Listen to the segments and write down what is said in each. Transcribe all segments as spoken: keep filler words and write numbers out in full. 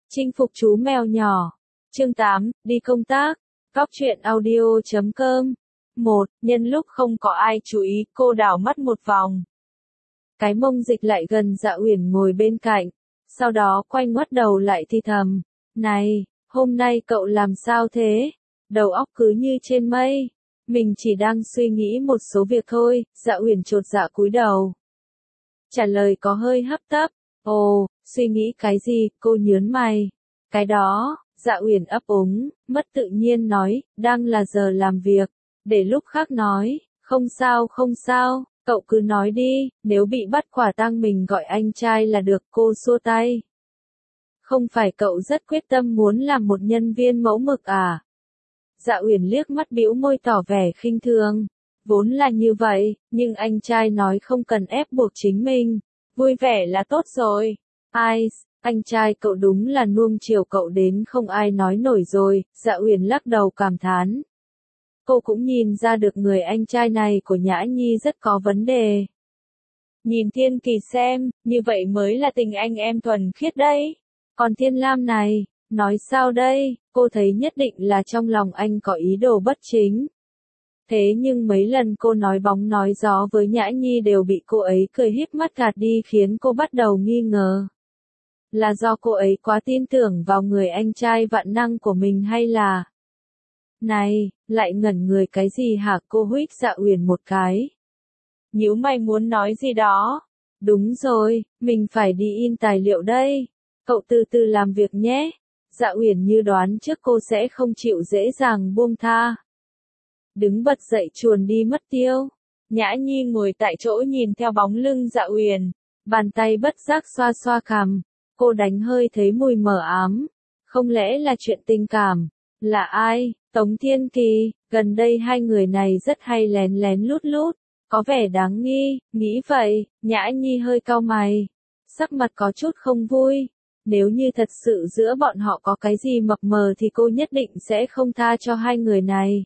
Chinh phục chú mèo nhỏ. Chương tám, đi công tác. Góc truyện audio chấm com. một. Nhân lúc không có ai chú ý, cô đảo mắt một vòng. Cái mông dịch lại gần Dạ Uyển ngồi bên cạnh. Sau đó quay ngoắt đầu lại thì thầm. Này, hôm nay cậu làm sao thế? Đầu óc cứ như trên mây. Mình chỉ đang suy nghĩ một số việc thôi. Dạ Uyển chột dạ cúi đầu. Trả lời có hơi hấp tấp. Ồ, suy nghĩ cái gì? Cô nhớn mày. Cái đó, Dạ Uyển ấp úng, mất tự nhiên nói, đang là giờ làm việc. Để lúc khác nói, không sao không sao, cậu cứ nói đi, nếu bị bắt quả tang mình gọi anh trai là được. Cô xua tay. Không phải cậu rất quyết tâm muốn làm một nhân viên mẫu mực à? Dạ Uyển liếc mắt bĩu môi tỏ vẻ khinh thường. Vốn là như vậy, nhưng anh trai nói không cần ép buộc chính mình. Vui vẻ là tốt rồi. Ai, anh trai cậu đúng là nuông chiều cậu đến không ai nói nổi rồi. Dạ Uyển lắc đầu cảm thán. Cô cũng nhìn ra được người anh trai này của Nhã Nhi rất có vấn đề. Nhìn Thiên Kỳ xem, như vậy mới là tình anh em thuần khiết đấy. Còn Thiên Lam này, nói sao đây, cô thấy nhất định là trong lòng anh có ý đồ bất chính. Thế nhưng mấy lần cô nói bóng nói gió với Nhã Nhi đều bị cô ấy cười híp mắt gạt đi khiến cô bắt đầu nghi ngờ. Là do cô ấy quá tin tưởng vào người anh trai vạn năng của mình hay là... Này, lại ngẩn người cái gì hả? Cô huých Dạ Uyển một cái. Nhíu mày muốn nói gì đó. Đúng rồi, mình phải đi in tài liệu đây. Cậu từ từ làm việc nhé. Dạ Uyển như đoán trước cô sẽ không chịu dễ dàng buông tha. Đứng bật dậy chuồn đi mất tiêu. Nhã Nhi ngồi tại chỗ nhìn theo bóng lưng Dạ Uyển, bàn tay bất giác xoa xoa cằm. Cô đánh hơi thấy mùi mờ ám. Không lẽ là chuyện tình cảm? Là ai? Tống Thiên Kỳ. Gần đây hai người này rất hay lén lén lút lút, có vẻ đáng nghi. Nghĩ vậy, Nhã Nhi hơi cau mày, sắc mặt có chút không vui. Nếu như thật sự giữa bọn họ có cái gì mập mờ thì cô nhất định sẽ không tha cho hai người này.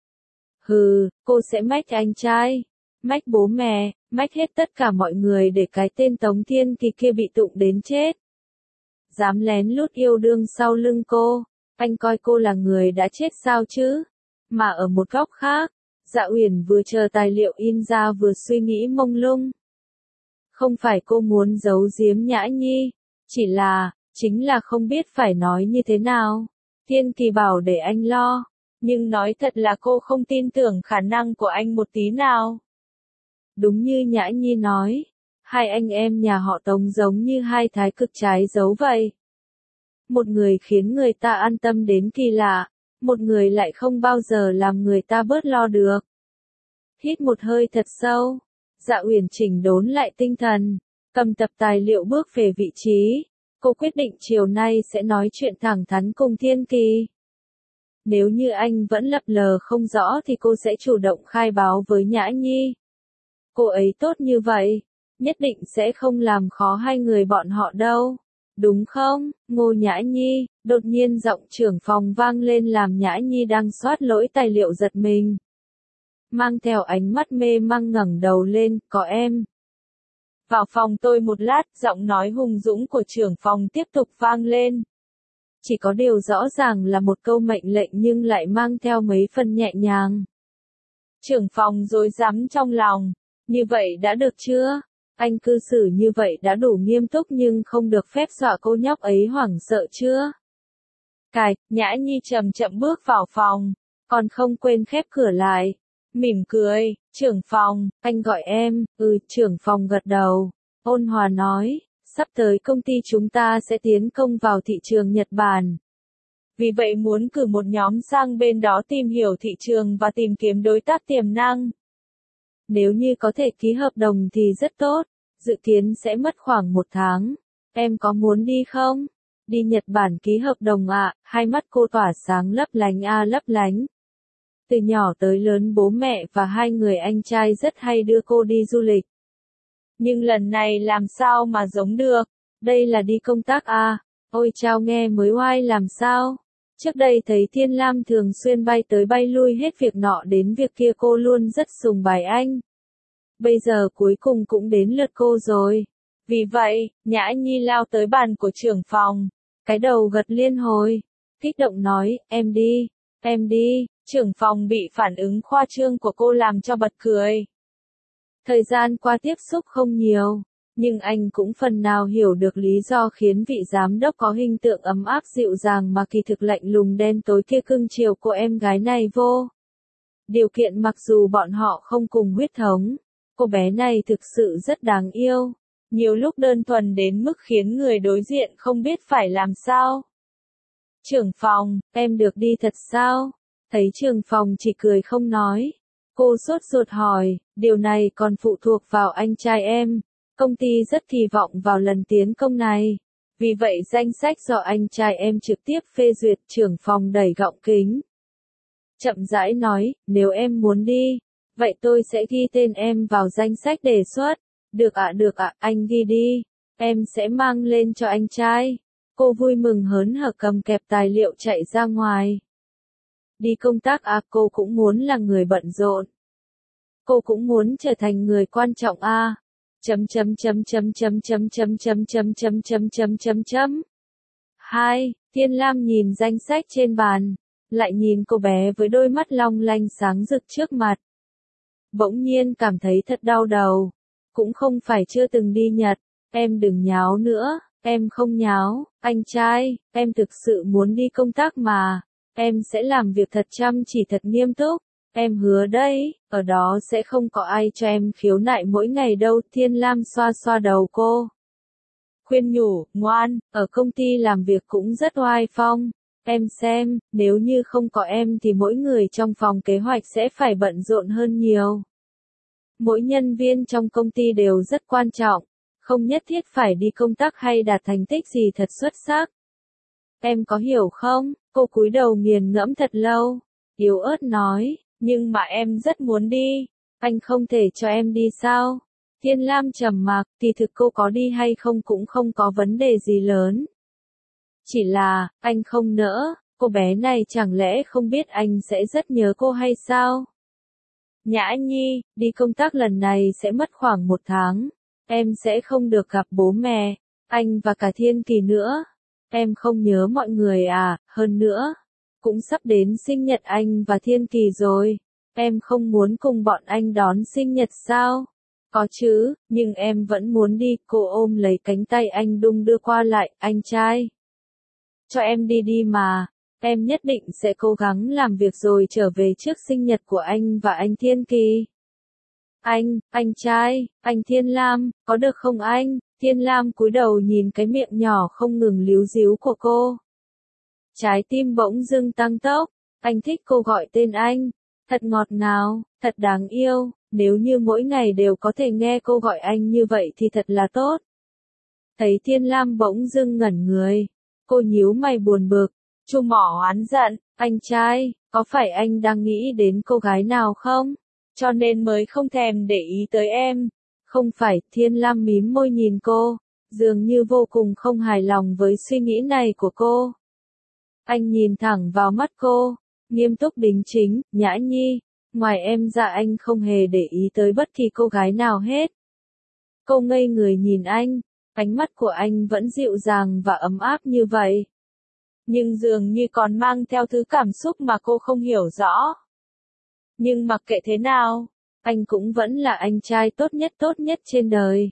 Hừ, cô sẽ mách anh trai, mách bố mẹ, mách hết tất cả mọi người để cái tên Tống Thiên Kỳ kia bị tụng đến chết. Dám lén lút yêu đương sau lưng cô, anh coi cô là người đã chết sao chứ? Mà ở một góc khác, Dạ Uyển vừa chờ tài liệu in ra vừa suy nghĩ mông lung. Không phải cô muốn giấu giếm Nhã Nhi, chỉ là, chính là không biết phải nói như thế nào. Thiên Kỳ bảo để anh lo, nhưng nói thật là cô không tin tưởng khả năng của anh một tí nào. Đúng như Nhã Nhi nói, hai anh em nhà họ Tống giống như hai thái cực trái dấu vậy. Một người khiến người ta an tâm đến kỳ lạ, một người lại không bao giờ làm người ta bớt lo được. Hít một hơi thật sâu, Dạ Uyển chỉnh đốn lại tinh thần, cầm tập tài liệu bước về vị trí. Cô quyết định chiều nay sẽ nói chuyện thẳng thắn cùng Thiên Kỳ. Nếu như anh vẫn lập lờ không rõ thì cô sẽ chủ động khai báo với Nhã Nhi. Cô ấy tốt như vậy, nhất định sẽ không làm khó hai người bọn họ đâu. Đúng không, Ngô Nhã Nhi? Đột nhiên giọng trưởng phòng vang lên làm Nhã Nhi đang soát lỗi tài liệu giật mình. Mang theo ánh mắt mê mang ngẩng đầu lên, có em. Vào phòng tôi một lát, giọng nói hùng dũng của trưởng phòng tiếp tục vang lên. Chỉ có điều rõ ràng là một câu mệnh lệnh nhưng lại mang theo mấy phần nhẹ nhàng. Trưởng phòng rối rắm trong lòng, như vậy đã được chưa? Anh cư xử như vậy đã đủ nghiêm túc nhưng không được phép dọa cô nhóc ấy hoảng sợ chưa? Cài, Nhã Nhi chậm chậm bước vào phòng, còn không quên khép cửa lại. Mỉm cười, trưởng phòng, anh gọi em. Ừ, trưởng phòng gật đầu, ôn hòa nói, sắp tới công ty chúng ta sẽ tiến công vào thị trường Nhật Bản. Vì vậy muốn cử một nhóm sang bên đó tìm hiểu thị trường và tìm kiếm đối tác tiềm năng. Nếu như có thể ký hợp đồng thì rất tốt, dự kiến sẽ mất khoảng một tháng. Em có muốn đi không? Đi Nhật Bản ký hợp đồng ạ? À? Hai mắt cô tỏa sáng lấp lánh a à, lấp lánh. Từ nhỏ tới lớn bố mẹ và hai người anh trai rất hay đưa cô đi du lịch. Nhưng lần này làm sao mà giống được? Đây là đi công tác à? Ôi chao nghe mới oai làm sao? Trước đây thấy Thiên Lam thường xuyên bay tới bay lui hết việc nọ đến việc kia cô luôn rất sùng bái anh. Bây giờ cuối cùng cũng đến lượt cô rồi. Vì vậy, Nhã Nhi lao tới bàn của trưởng phòng. Cái đầu gật liên hồi, kích động nói, em đi, em đi, trưởng phòng bị phản ứng khoa trương của cô làm cho bật cười. Thời gian qua tiếp xúc không nhiều, nhưng anh cũng phần nào hiểu được lý do khiến vị giám đốc có hình tượng ấm áp dịu dàng mà kỳ thực lạnh lùng đen tối kia cưng chiều cô em gái này vô. Điều kiện mặc dù bọn họ không cùng huyết thống, cô bé này thực sự rất đáng yêu, nhiều lúc đơn thuần đến mức khiến người đối diện không biết phải làm sao. Trưởng phòng, em được đi thật sao? Thấy trưởng phòng chỉ cười không nói. Cô sốt ruột hỏi, điều này còn phụ thuộc vào anh trai em. Công ty rất kỳ vọng vào lần tiến công này. Vì vậy danh sách do anh trai em trực tiếp phê duyệt. Trưởng phòng đẩy gọng kính. Chậm rãi nói, nếu em muốn đi, vậy tôi sẽ ghi tên em vào danh sách đề xuất. Được ạ, được ạ, anh ghi đi. Em sẽ mang lên cho anh trai. Cô vui mừng hớn hở cầm kẹp tài liệu chạy ra ngoài. Đi công tác à, cô cũng muốn là người bận rộn. Cô cũng muốn trở thành người quan trọng à. Chấm chấm chấm chấm chấm chấm chấm chấm chấm chấm chấm chấm chấm chấm. Hai, Thiên Lam nhìn danh sách trên bàn, lại nhìn cô bé với đôi mắt long lanh sáng rực trước mặt. Bỗng nhiên cảm thấy thật đau đầu. Cũng không phải chưa từng đi Nhật, em đừng nháo nữa, em không nháo, anh trai, em thực sự muốn đi công tác mà, em sẽ làm việc thật chăm chỉ thật nghiêm túc, em hứa đấy, ở đó sẽ không có ai cho em khiếu nại mỗi ngày đâu. Thiên Lam xoa xoa đầu cô. Khuyên nhủ, ngoan, ở công ty làm việc cũng rất oai phong, em xem, nếu như không có em thì mỗi người trong phòng kế hoạch sẽ phải bận rộn hơn nhiều. Mỗi nhân viên trong công ty đều rất quan trọng, không nhất thiết phải đi công tác hay đạt thành tích gì thật xuất sắc. Em có hiểu không? Cô cúi đầu nghiền ngẫm thật lâu, yếu ớt nói, nhưng mà em rất muốn đi, anh không thể cho em đi sao? Thiên Lam trầm mặc, thì thực cô có đi hay không cũng không có vấn đề gì lớn. Chỉ là, anh không nỡ, cô bé này chẳng lẽ không biết anh sẽ rất nhớ cô hay sao? Nhã Nhi, đi công tác lần này sẽ mất khoảng một tháng. Em sẽ không được gặp bố mẹ, anh và cả Thiên Kỳ nữa. Em không nhớ mọi người à, hơn nữa. Cũng sắp đến sinh nhật anh và Thiên Kỳ rồi. Em không muốn cùng bọn anh đón sinh nhật sao? Có chứ, nhưng em vẫn muốn đi. Cô ôm lấy cánh tay anh đung đưa qua lại, anh trai. Cho em đi đi mà. Em nhất định sẽ cố gắng làm việc rồi trở về trước sinh nhật của anh và anh Thiên Kỳ. Anh, anh trai, anh Thiên Lam, có được không anh? Thiên Lam cúi đầu nhìn cái miệng nhỏ không ngừng líu díu của cô. Trái tim bỗng dưng tăng tốc, anh thích cô gọi tên anh. Thật ngọt ngào, thật đáng yêu, nếu như mỗi ngày đều có thể nghe cô gọi anh như vậy thì thật là tốt. Thấy Thiên Lam bỗng dưng ngẩn người, cô nhíu mày buồn bực. Chu mỏ oán giận, anh trai, có phải anh đang nghĩ đến cô gái nào không? Cho nên mới không thèm để ý tới em. Không phải, Thiên Lam mím môi nhìn cô, dường như vô cùng không hài lòng với suy nghĩ này của cô. Anh nhìn thẳng vào mắt cô, nghiêm túc đính chính, Nhã Nhi, ngoài em ra anh không hề để ý tới bất kỳ cô gái nào hết. Cô ngây người nhìn anh, ánh mắt của anh vẫn dịu dàng và ấm áp như vậy. Nhưng dường như còn mang theo thứ cảm xúc mà cô không hiểu rõ. Nhưng mặc kệ thế nào, anh cũng vẫn là anh trai tốt nhất tốt nhất trên đời.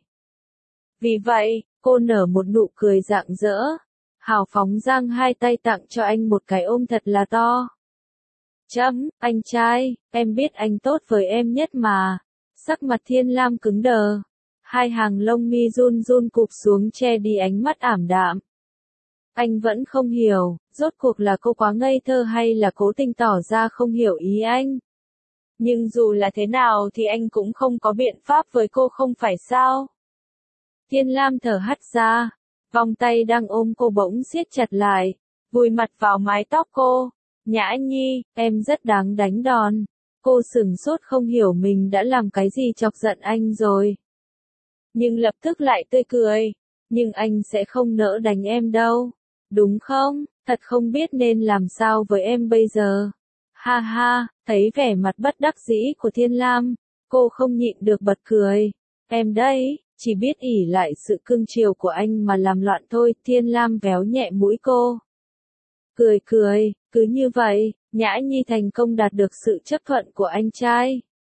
Vì vậy, cô nở một nụ cười rạng rỡ, hào phóng giang hai tay tặng cho anh một cái ôm thật là to. Chấm, anh trai, em biết anh tốt với em nhất mà. Sắc mặt Thiên Lam cứng đờ, hai hàng lông mi run run cụp xuống che đi ánh mắt ảm đạm. Anh vẫn không hiểu, rốt cuộc là cô quá ngây thơ hay là cố tình tỏ ra không hiểu ý anh. Nhưng dù là thế nào thì anh cũng không có biện pháp với cô không phải sao? Thiên Lam thở hắt ra, vòng tay đang ôm cô bỗng siết chặt lại, vùi mặt vào mái tóc cô. Nhã Nhi, em rất đáng đánh đòn. Cô sửng sốt không hiểu mình đã làm cái gì chọc giận anh rồi. Nhưng lập tức lại tươi cười. Nhưng anh sẽ không nỡ đánh em đâu. Đúng không? Thật không biết nên làm sao với em bây giờ. Ha ha, thấy vẻ mặt bất đắc dĩ của Thiên Lam, cô không nhịn được bật cười. Em đây, chỉ biết ỷ lại sự cưng chiều của anh mà làm loạn thôi. Thiên Lam véo nhẹ mũi cô. Cười cười, cứ như vậy, Nhã Nhi thành công đạt được sự chấp thuận của anh trai.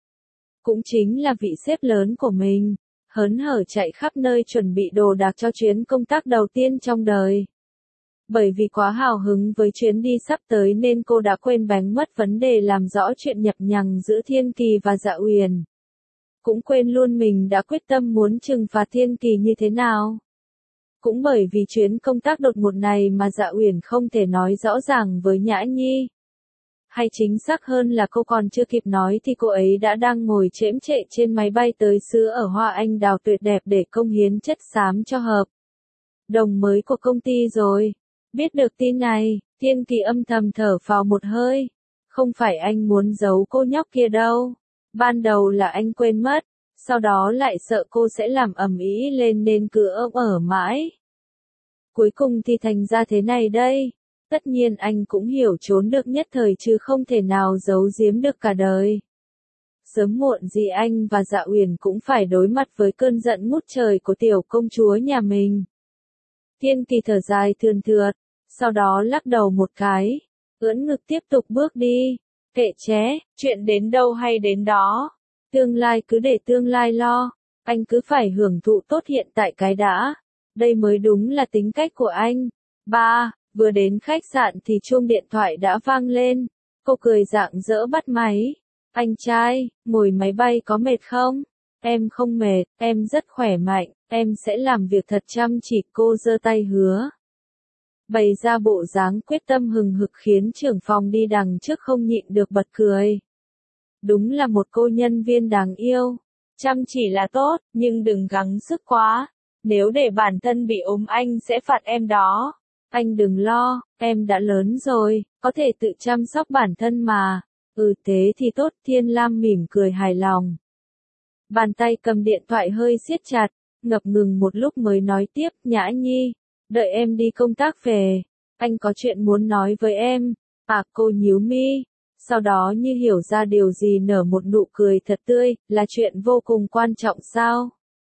Cũng chính là vị sếp lớn của mình, hớn hở chạy khắp nơi chuẩn bị đồ đạc cho chuyến công tác đầu tiên trong đời. Bởi vì quá hào hứng với chuyến đi sắp tới nên cô đã quên bánh mất vấn đề làm rõ chuyện nhập nhằng giữa Thiên Kỳ và Dạ Uyển. Cũng quên luôn mình đã quyết tâm muốn trừng phạt Thiên Kỳ như thế nào. Cũng bởi vì chuyến công tác đột ngột này mà Dạ Uyển không thể nói rõ ràng với Nhã Nhi. Hay chính xác hơn là cô còn chưa kịp nói thì cô ấy đã đang ngồi chễm chệ trên máy bay tới xứ ở Hoa Anh Đào tuyệt đẹp để công hiến chất xám cho hợp đồng mới của công ty rồi. Biết được tin này, Thiên Kỳ âm thầm thở phào một hơi. Không phải anh muốn giấu cô nhóc kia đâu. Ban đầu là anh quên mất, sau đó lại sợ cô sẽ làm ầm ĩ lên nên cứ ôm ở mãi. Cuối cùng thì thành ra thế này đây. Tất nhiên anh cũng hiểu trốn được nhất thời chứ không thể nào giấu giếm được cả đời. Sớm muộn gì anh và Dạ Uyển cũng phải đối mặt với cơn giận ngút trời của tiểu công chúa nhà mình. Thiên Kỳ thở dài thườn thượt, sau đó lắc đầu một cái, ưỡn ngực tiếp tục bước đi. Kệ ché, chuyện đến đâu hay đến đó. Tương lai cứ để tương lai lo, anh cứ phải hưởng thụ tốt hiện tại cái đã. Đây mới đúng là tính cách của anh. Ba, vừa đến khách sạn thì chuông điện thoại đã vang lên. Cô cười rạng rỡ bắt máy. Anh trai, ngồi máy bay có mệt không? Em không mệt, em rất khỏe mạnh, em sẽ làm việc thật chăm chỉ. Cô giơ tay hứa. Bày ra bộ dáng quyết tâm hừng hực khiến trưởng phòng đi đằng trước không nhịn được bật cười. Đúng là một cô nhân viên đáng yêu. Chăm chỉ là tốt, nhưng đừng gắng sức quá. Nếu để bản thân bị ốm anh sẽ phạt em đó. Anh đừng lo, em đã lớn rồi, có thể tự chăm sóc bản thân mà. Ừ thế thì tốt. Thiên Lam mỉm cười hài lòng. Bàn tay cầm điện thoại hơi siết chặt, ngập ngừng một lúc mới nói tiếp. Nhã Nhi, đợi em đi công tác về, anh có chuyện muốn nói với em. À, cô nhíu mi, sau đó như hiểu ra điều gì nở một nụ cười thật tươi. Là chuyện vô cùng quan trọng sao?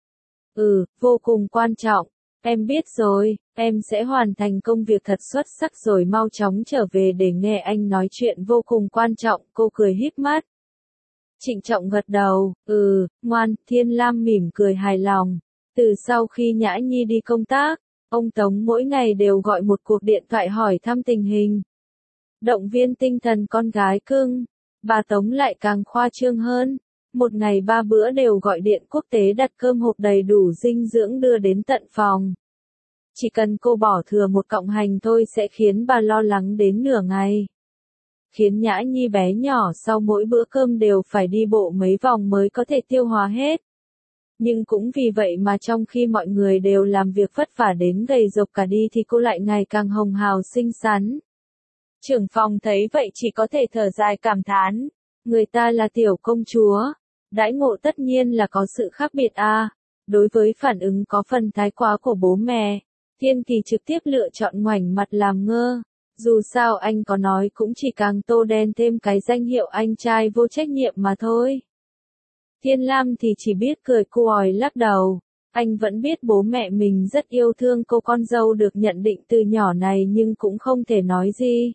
Ừ, vô cùng quan trọng. Em biết rồi, em sẽ hoàn thành công việc thật xuất sắc rồi mau chóng trở về để nghe anh nói chuyện vô cùng quan trọng. Cô cười híp mắt. Trịnh trọng gật đầu. Ừ, ngoan. Thiên Lam mỉm cười hài lòng. Từ sau khi Nhã Nhi đi công tác, ông Tống mỗi ngày đều gọi một cuộc điện thoại hỏi thăm tình hình. Động viên tinh thần con gái cưng. Bà Tống lại càng khoa trương hơn. Một ngày ba bữa đều gọi điện quốc tế đặt cơm hộp đầy đủ dinh dưỡng đưa đến tận phòng. Chỉ cần cô bỏ thừa một cọng hành thôi sẽ khiến bà lo lắng đến nửa ngày. Khiến Nhã Nhi bé nhỏ sau mỗi bữa cơm đều phải đi bộ mấy vòng mới có thể tiêu hóa hết. Nhưng cũng vì vậy mà trong khi mọi người đều làm việc vất vả đến gầy rộc cả đi thì cô lại ngày càng hồng hào xinh xắn. Trưởng phòng thấy vậy chỉ có thể thở dài cảm thán. Người ta là tiểu công chúa. Đãi ngộ tất nhiên là có sự khác biệt à. Đối với phản ứng có phần thái quá của bố mẹ, Thiên Kỳ trực tiếp lựa chọn ngoảnh mặt làm ngơ. Dù sao anh có nói cũng chỉ càng tô đen thêm cái danh hiệu anh trai vô trách nhiệm mà thôi. Thiên Lam thì chỉ biết cười còi lắc đầu. Anh vẫn biết bố mẹ mình rất yêu thương cô con dâu được nhận định từ nhỏ này nhưng cũng không thể nói gì.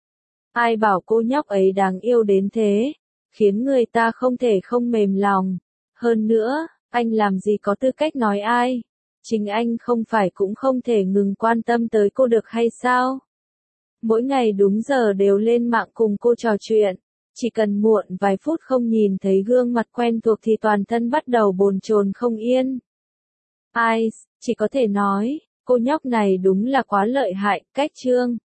Ai bảo cô nhóc ấy đáng yêu đến thế, khiến người ta không thể không mềm lòng. Hơn nữa, anh làm gì có tư cách nói ai. Chính anh không phải cũng không thể ngừng quan tâm tới cô được hay sao? Mỗi ngày đúng giờ đều lên mạng cùng cô trò chuyện. Chỉ cần muộn vài phút không nhìn thấy gương mặt quen thuộc thì toàn thân bắt đầu bồn chồn không yên. Ai, chỉ có thể nói, cô nhóc này đúng là quá lợi hại. Cách chương